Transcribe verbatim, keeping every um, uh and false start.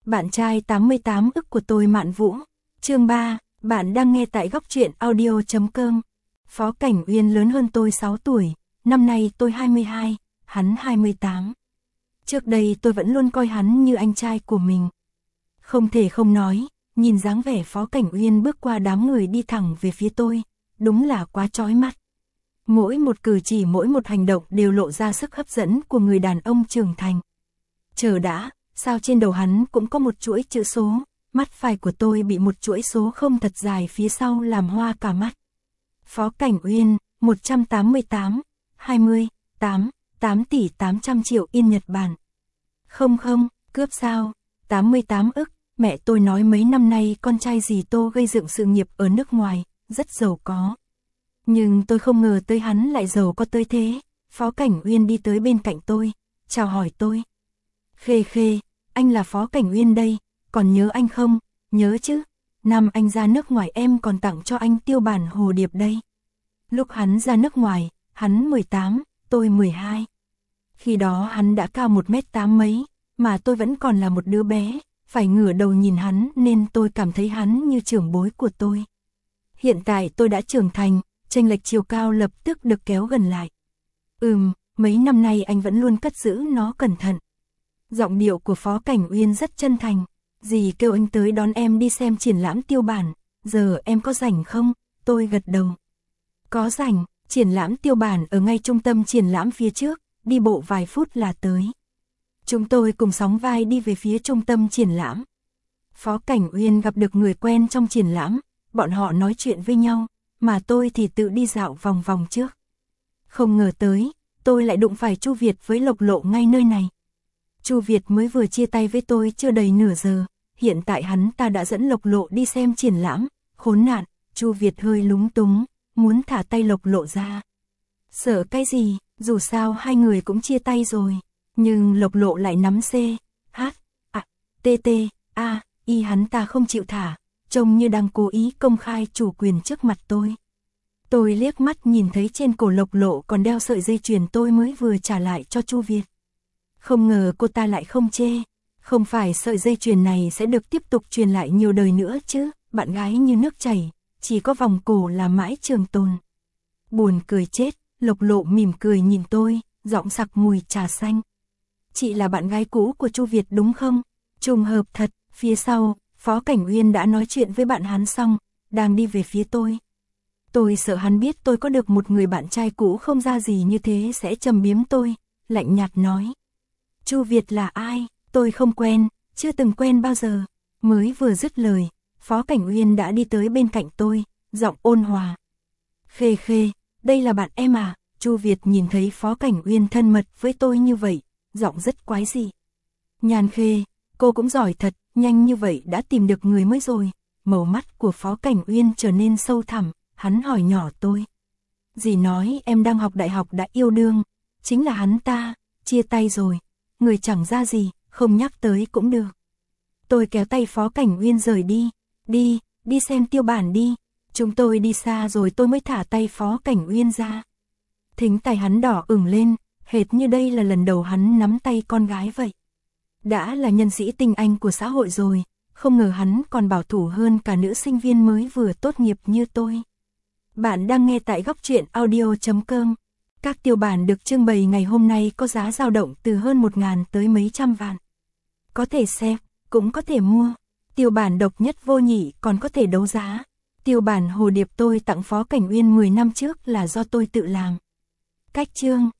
Bạn trai tám mươi tám ức của tôi Mạn Vũ. Chương ba, bạn đang nghe tại góc truyện audio chấm com. Phó Cảnh Uyên lớn hơn tôi sáu tuổi, năm nay tôi hai mươi hai, hắn hai mươi tám. Trước đây tôi vẫn luôn coi hắn như anh trai của mình. Không thể không nói, nhìn dáng vẻ Phó Cảnh Uyên bước qua đám người đi thẳng về phía tôi, đúng là quá chói mắt. Mỗi một cử chỉ mỗi một hành động đều lộ ra sức hấp dẫn của người đàn ông trưởng thành. Chờ đã, sao trên đầu hắn cũng có một chuỗi chữ số, mắt phải của tôi bị một chuỗi số không thật dài phía sau làm hoa cả mắt. Phó Cảnh Uyên, một trăm tám mươi tám, hai mươi, tám, tám tỷ tám trăm triệu yên Nhật Bản. Không không, cướp sao, tám mươi tám ức, mẹ tôi nói mấy năm nay con trai dì Tô gây dựng sự nghiệp ở nước ngoài, rất giàu có. Nhưng tôi không ngờ tới hắn lại giàu có tới thế. Phó Cảnh Uyên đi tới bên cạnh tôi, chào hỏi tôi. Khê khê, anh là Phó Cảnh Uyên đây, còn nhớ anh không? Nhớ chứ, năm anh ra nước ngoài em còn tặng cho anh tiêu bản hồ điệp đây. Lúc hắn ra nước ngoài, hắn mười tám, tôi mười hai. Khi đó hắn đã cao một mét tám mấy, mà tôi vẫn còn là một đứa bé, phải ngửa đầu nhìn hắn nên tôi cảm thấy hắn như trưởng bối của tôi. Hiện tại tôi đã trưởng thành, chênh lệch chiều cao lập tức được kéo gần lại. Ừm, mấy năm nay anh vẫn luôn cất giữ nó cẩn thận. Giọng điệu của Phó Cảnh Uyên rất chân thành. Dì kêu anh tới đón em đi xem triển lãm tiêu bản, giờ em có rảnh không? Tôi gật đầu. Có rảnh, triển lãm tiêu bản ở ngay trung tâm triển lãm phía trước, đi bộ vài phút là tới. Chúng tôi cùng sóng vai đi về phía trung tâm triển lãm. Phó Cảnh Uyên gặp được người quen trong triển lãm, bọn họ nói chuyện với nhau, mà tôi thì tự đi dạo vòng vòng trước. Không ngờ tới, tôi lại đụng phải Chu Việt với Lộc Lộ ngay nơi này. Chu Việt mới vừa chia tay với tôi chưa đầy nửa giờ, hiện tại hắn ta đã dẫn Lộc Lộ đi xem triển lãm, khốn nạn, Chu Việt hơi lúng túng, muốn thả tay Lộc Lộ ra. Sợ cái gì, dù sao hai người cũng chia tay rồi, nhưng Lộc Lộ lại nắm C, H, A, T T, A, Y hắn ta không chịu thả, trông như đang cố ý công khai chủ quyền trước mặt tôi. Tôi liếc mắt nhìn thấy trên cổ Lộc Lộ còn đeo sợi dây chuyền tôi mới vừa trả lại cho Chu Việt. Không ngờ cô ta lại không chê, không phải sợi dây chuyền này sẽ được tiếp tục truyền lại nhiều đời nữa chứ, bạn gái như nước chảy, chỉ có vòng cổ là mãi trường tồn. Buồn cười chết, Lộc Lộ mỉm cười nhìn tôi, giọng sặc mùi trà xanh. Chị là bạn gái cũ của Chu Việt đúng không? Trùng hợp thật, phía sau, Phó Cảnh Uyên đã nói chuyện với bạn hắn xong, đang đi về phía tôi. Tôi sợ hắn biết tôi có được một người bạn trai cũ không ra gì như thế sẽ châm biếm tôi, lạnh nhạt nói. Chu Việt là ai? Tôi không quen, chưa từng quen bao giờ. Mới vừa dứt lời, Phó Cảnh Uyên đã đi tới bên cạnh tôi, giọng ôn hòa. Khê khê, đây là bạn em à? Chu Việt nhìn thấy Phó Cảnh Uyên thân mật với tôi như vậy, giọng rất quái dị. Nhàn Khê, cô cũng giỏi thật, nhanh như vậy đã tìm được người mới rồi. Màu mắt của Phó Cảnh Uyên trở nên sâu thẳm, hắn hỏi nhỏ tôi. Dì nói em đang học đại học đã yêu đương, chính là hắn ta, chia tay rồi. Người chẳng ra gì, không nhắc tới cũng được. Tôi kéo tay Phó Cảnh Uyên rời đi. Đi, đi xem tiêu bản đi. Chúng tôi đi xa rồi tôi mới thả tay Phó Cảnh Uyên ra. Thính tay hắn đỏ ửng lên, hệt như đây là lần đầu hắn nắm tay con gái vậy. Đã là nhân sĩ tinh anh của xã hội rồi, không ngờ hắn còn bảo thủ hơn cả nữ sinh viên mới vừa tốt nghiệp như tôi. Bạn đang nghe tại góc truyện audio chấm com. Các tiêu bản được trưng bày ngày hôm nay có giá dao động từ hơn một ngàn tới mấy trăm vạn. Có thể xem, cũng có thể mua. Tiêu bản độc nhất vô nhị còn có thể đấu giá. Tiêu bản hồ điệp tôi tặng Phó Cảnh Uyên mười năm trước là do tôi tự làm. Cách chương